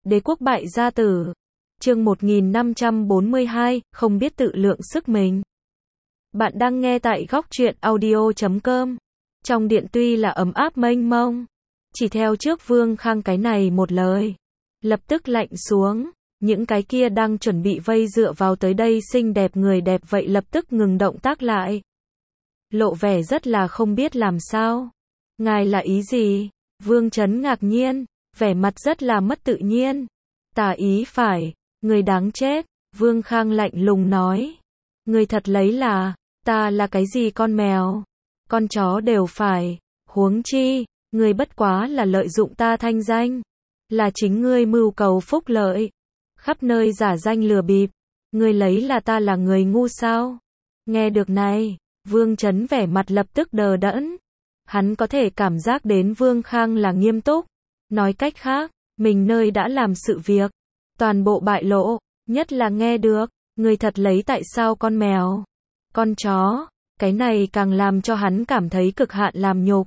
Đế quốc bại gia tử. Chương 1542, không biết tự lượng sức mình. Bạn đang nghe tại góc truyện audio.com. Trong điện tuy là ấm áp mênh mông, chỉ theo trước Vương Khang cái này một lời, lập tức lạnh xuống. Những cái kia đang chuẩn bị vây dựa vào tới đây xinh đẹp người đẹp vậy lập tức ngừng động tác lại, lộ vẻ rất là không biết làm sao. Ngài là ý gì? Vương Chấn ngạc nhiên, vẻ mặt rất là mất tự nhiên. Tà ý phải, người đáng chết. Vương Khang lạnh lùng nói. Người thật lấy là, ta là cái gì con mèo, con chó đều phải. Huống chi, người bất quá là lợi dụng ta thanh danh, là chính ngươi mưu cầu phúc lợi, khắp nơi giả danh lừa bịp. Ngươi lấy là ta là người ngu sao? Nghe được này, Vương Chấn vẻ mặt lập tức đờ đẫn. Hắn có thể cảm giác đến Vương Khang là nghiêm túc. Nói cách khác, mình nơi đã làm sự việc, toàn bộ bại lộ, nhất là nghe được, người thật lấy tại sao con mèo, con chó, cái này càng làm cho hắn cảm thấy cực hạn làm nhục.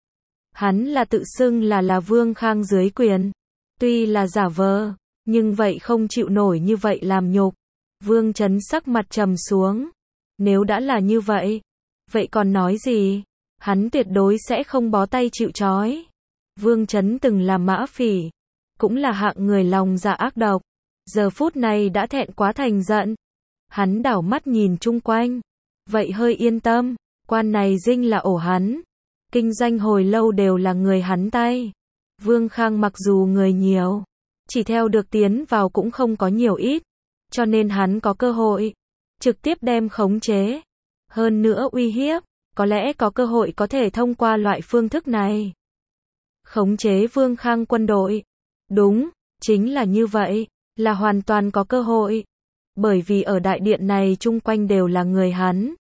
Hắn là tự xưng là Vương Khang dưới quyền, tuy là giả vờ, nhưng vậy không chịu nổi như vậy làm nhục. Vương Chấn sắc mặt trầm xuống. Nếu đã là như vậy, vậy còn nói gì? Hắn tuyệt đối sẽ không bó tay chịu trói. Vương Chấn từng là mã phỉ, cũng là hạng người lòng dạ ác độc, giờ phút này đã thẹn quá thành giận. Hắn đảo mắt nhìn chung quanh, vậy hơi yên tâm, quan này dinh là ổ hắn, kinh doanh hồi lâu đều là người hắn tay. Vương Khang mặc dù người nhiều, chỉ theo được tiến vào cũng không có nhiều ít, cho nên hắn có cơ hội trực tiếp đem khống chế, hơn nữa uy hiếp, có lẽ có cơ hội có thể thông qua loại phương thức này khống chế Vương Khang quân đội. Đúng, chính là như vậy, là hoàn toàn có cơ hội. Bởi vì ở đại điện này chung quanh đều là người hắn.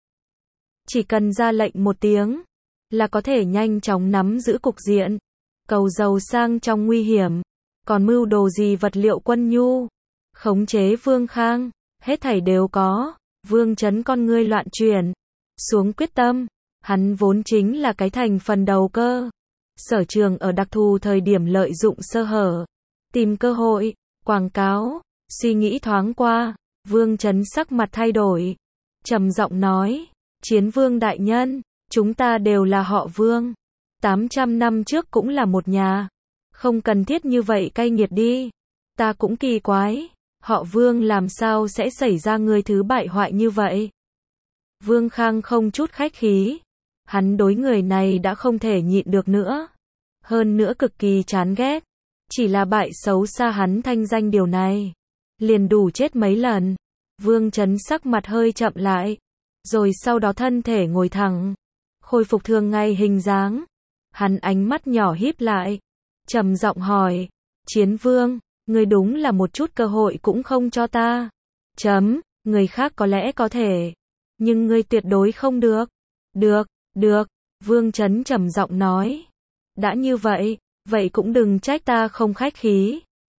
Chỉ cần ra lệnh một tiếng, là có thể nhanh chóng nắm giữ cục diện, cầu giàu sang trong nguy hiểm, còn mưu đồ gì vật liệu quân nhu, khống chế Vương Khang, hết thảy đều có. Vương Chấn con ngươi loạn chuyển, xuống quyết tâm, hắn vốn chính là cái thành phần đầu cơ. Sở trường ở đặc thù thời điểm lợi dụng sơ hở, tìm cơ hội, quảng cáo. Suy nghĩ thoáng qua, Vương Chấn sắc mặt thay đổi, trầm giọng nói, Chiến Vương đại nhân, chúng ta đều là họ Vương, 800 năm trước cũng là một nhà, không cần thiết như vậy cay nghiệt đi. Ta cũng kỳ quái, họ Vương làm sao sẽ xảy ra người thứ bại hoại như vậy. Vương Khang không chút khách khí, hắn đối người này đã không thể nhịn được nữa, hơn nữa cực kỳ chán ghét, chỉ là bại xấu xa hắn thanh danh điều này, liền đủ chết mấy lần. Vương Chấn sắc mặt hơi chậm lại, rồi sau đó thân thể ngồi thẳng, khôi phục thường ngày hình dáng. Hắn ánh mắt nhỏ híp lại, trầm giọng hỏi, Chiến Vương, ngươi đúng là một chút cơ hội cũng không cho ta. Người khác có lẽ có thể, nhưng ngươi tuyệt đối không được. Được, Vương Chấn trầm giọng nói. Đã như vậy, vậy cũng đừng trách ta không khách khí.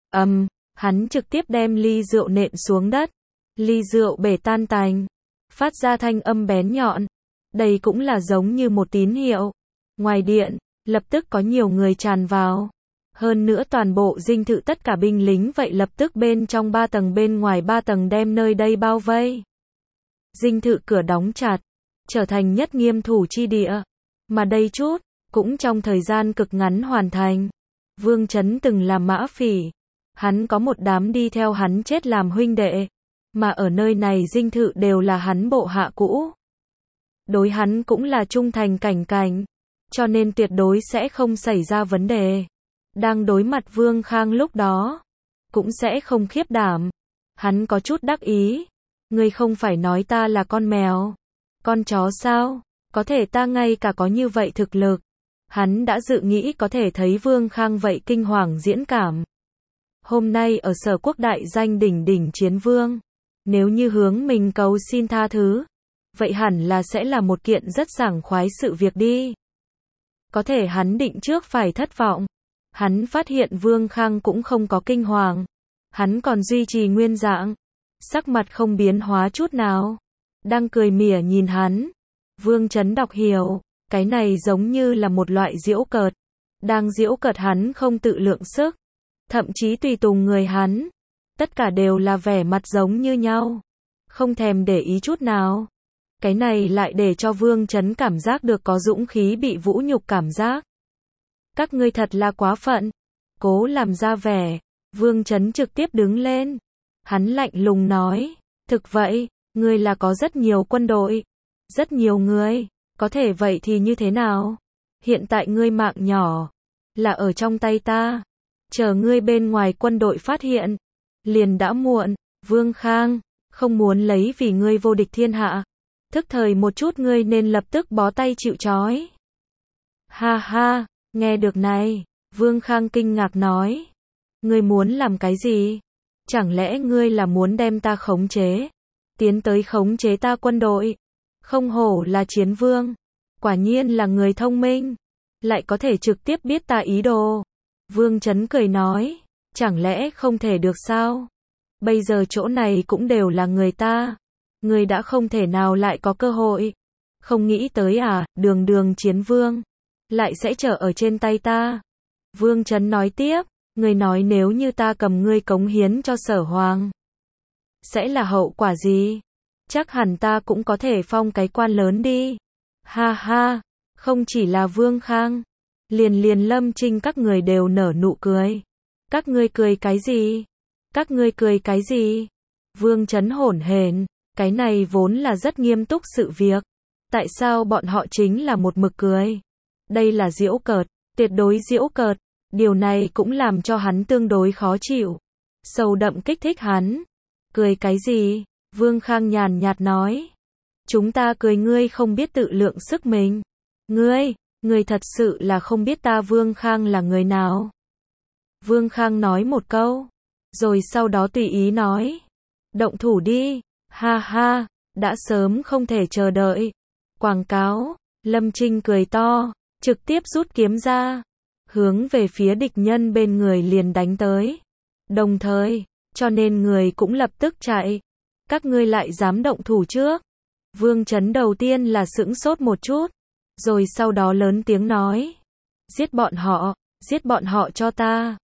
Hắn trực tiếp đem ly rượu nện xuống đất. Ly rượu bể tan tành, phát ra thanh âm bén nhọn. Đây cũng là giống như một tín hiệu. Ngoài điện, lập tức có nhiều người tràn vào. Hơn nữa toàn bộ dinh thự tất cả binh lính vậy lập tức bên trong 3 tầng bên ngoài 3 tầng đem nơi đây bao vây. Dinh thự cửa đóng chặt, trở thành nhất nghiêm thủ chi địa. Mà đây chút, cũng trong thời gian cực ngắn hoàn thành. Vương Chấn từng là mã phỉ, hắn có một đám đi theo hắn chết làm huynh đệ, mà ở nơi này dinh thự đều là hắn bộ hạ cũ. Đối hắn cũng là trung thành cảnh cảnh, cho nên tuyệt đối sẽ không xảy ra vấn đề. Đang đối mặt Vương Khang lúc đó, cũng sẽ không khiếp đảm. Hắn có chút đắc ý. Ngươi không phải nói ta là con mèo, con chó sao? Có thể ta ngay cả có như vậy thực lực. Hắn đã dự nghĩ có thể thấy Vương Khang vậy kinh hoàng diễn cảm. Hôm nay ở Sở Quốc đại danh đỉnh đỉnh Chiến Vương, nếu như hướng mình cầu xin tha thứ, vậy hẳn là sẽ là một kiện rất sảng khoái sự việc đi. Có thể hắn định trước phải thất vọng. Hắn phát hiện Vương Khang cũng không có kinh hoàng, hắn còn duy trì nguyên dạng, sắc mặt không biến hóa chút nào, đang cười mỉa nhìn hắn. Vương Chấn đọc hiểu, cái này giống như là một loại giễu cợt, đang giễu cợt hắn không tự lượng sức. thậm chí tùy tùng người hắn. Tất cả đều là vẻ mặt giống như nhau. Không thèm để ý chút nào. Cái này lại để cho Vương Chấn cảm giác được có dũng khí bị vũ nhục cảm giác. Các ngươi thật là quá phận. Cố làm ra vẻ. Vương Chấn trực tiếp đứng lên. Hắn lạnh lùng nói. Thực vậy, ngươi là có rất nhiều quân đội. Rất nhiều người. Có thể vậy thì như thế nào? Hiện tại ngươi mạng nhỏ. Là ở trong tay ta. Chờ ngươi bên ngoài quân đội phát hiện. Liền đã muộn. Vương Khang. Không muốn lấy vì ngươi vô địch thiên hạ. Thức thời một chút ngươi nên lập tức bó tay chịu trói. Ha ha. Nghe được này. Vương Khang kinh ngạc nói. Ngươi muốn làm cái gì? Chẳng lẽ ngươi là muốn đem ta khống chế? Tiến tới khống chế ta quân đội? Không hổ là chiến vương. Quả nhiên là người thông minh. Lại có thể trực tiếp biết ta ý đồ. Vương Chấn cười nói. Chẳng lẽ không thể được sao? Bây giờ chỗ này cũng đều là người ta. Ngươi đã không thể nào lại có cơ hội. Không nghĩ tới à, đường chiến vương. Lại sẽ trở ở trên tay ta. Vương Chấn nói tiếp. Ngươi nói nếu như ta cầm ngươi cống hiến cho Sở Hoàng. Sẽ là hậu quả gì? Chắc hẳn ta cũng có thể phong cái quan lớn đi. Ha ha. Không chỉ là Vương Khang. Liền Lâm Trinh các người đều nở nụ cười. Các ngươi cười cái gì? Các ngươi cười cái gì? Vương Chấn hổn hển. Cái này vốn là rất nghiêm túc sự việc. Tại sao bọn họ chính là một mực cười? Đây là giễu cợt. Tuyệt đối giễu cợt. Điều này cũng làm cho hắn tương đối khó chịu. Sâu đậm kích thích hắn. Cười cái gì? Vương Khang nhàn nhạt nói. Chúng ta cười ngươi không biết tự lượng sức mình. Ngươi thật sự là không biết ta Vương Khang là người nào. Vương Khang nói một câu. Rồi sau đó tùy ý nói. Động thủ đi. Ha ha. Đã sớm không thể chờ đợi. Quảng cáo. Lâm Trinh cười to. Trực tiếp rút kiếm ra. Hướng về phía địch nhân bên người liền đánh tới. Đồng thời, cho nên người cũng lập tức chạy. Các ngươi lại dám động thủ trước. Vương Chấn đầu tiên là sững sốt một chút. Rồi sau đó lớn tiếng nói. Giết bọn họ cho ta.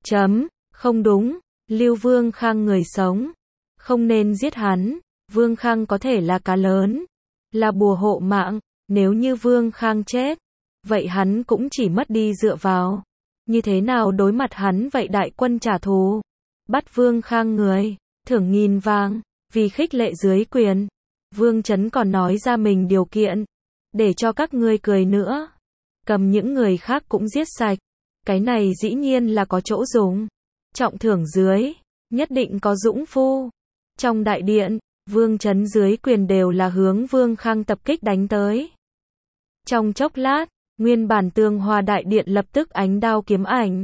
Không đúng, Lưu Vương Khang người sống. Không nên giết hắn. Vương Khang có thể là cá lớn. Là bùa hộ mạng. Nếu như Vương Khang chết. Vậy hắn cũng chỉ mất đi dựa vào. Như thế nào đối mặt hắn vậy đại quân trả thù. Bắt Vương Khang người. Thưởng 1000 vàng. Vì khích lệ dưới quyền. Vương Chấn còn nói ra mình điều kiện. Để cho các ngươi cười nữa. Cầm những người khác cũng giết sạch. Cái này dĩ nhiên là có chỗ dùng. Trọng thưởng dưới. Nhất định có dũng phu. Trong đại điện. Vương Chấn dưới quyền đều là hướng Vương Khang tập kích đánh tới. Trong chốc lát. Nguyên bản tường hòa đại điện lập tức ánh đao kiếm ảnh.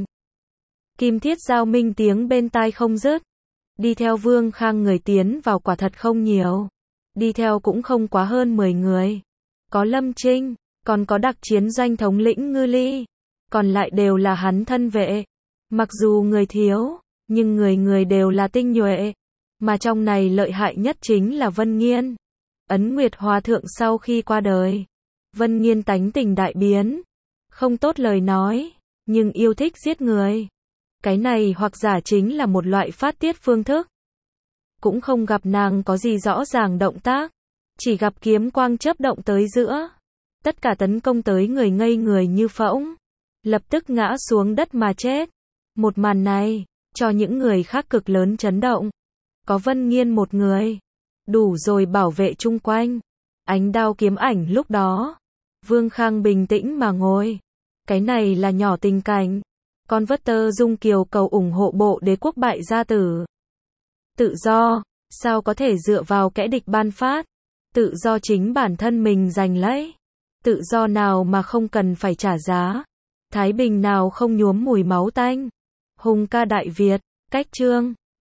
Kim thiết giao minh tiếng bên tai không dứt. Đi theo Vương Khang người tiến vào quả thật không nhiều. Đi theo cũng không quá hơn 10 người. Có Lâm Trinh, còn có đặc chiến doanh thống lĩnh Ngư Ly. Còn lại đều là hắn thân vệ. Mặc dù người thiếu, nhưng người đều là tinh nhuệ. Mà trong này lợi hại nhất chính là Vân Nghiên. Ấn Nguyệt Hòa Thượng sau khi qua đời. Vân Nghiên tánh tình đại biến. Không tốt lời nói, nhưng yêu thích giết người. Cái này hoặc giả chính là một loại phát tiết phương thức. Cũng không gặp nàng có gì rõ ràng động tác. Chỉ gặp kiếm quang chớp động tới giữa. Tất cả tấn công tới người ngây người như phỗng. Lập tức ngã xuống đất mà chết. Một màn này, cho những người khác cực lớn chấn động. Có Vân Nghiên một người. Đủ rồi bảo vệ chung quanh. Ánh đao kiếm ảnh lúc đó. Vương Khang bình tĩnh mà ngồi. Cái này là nhỏ tình cảnh. Con vớt tơ Dung Kiều cầu ủng hộ bộ đế quốc bại gia tử. Tự do, sao có thể dựa vào kẻ địch ban phát? Tự do chính bản thân mình giành lấy. Tự do nào mà không cần phải trả giá? Thái bình nào không nhuốm mùi máu tanh? Hùng ca Đại Việt, cách chương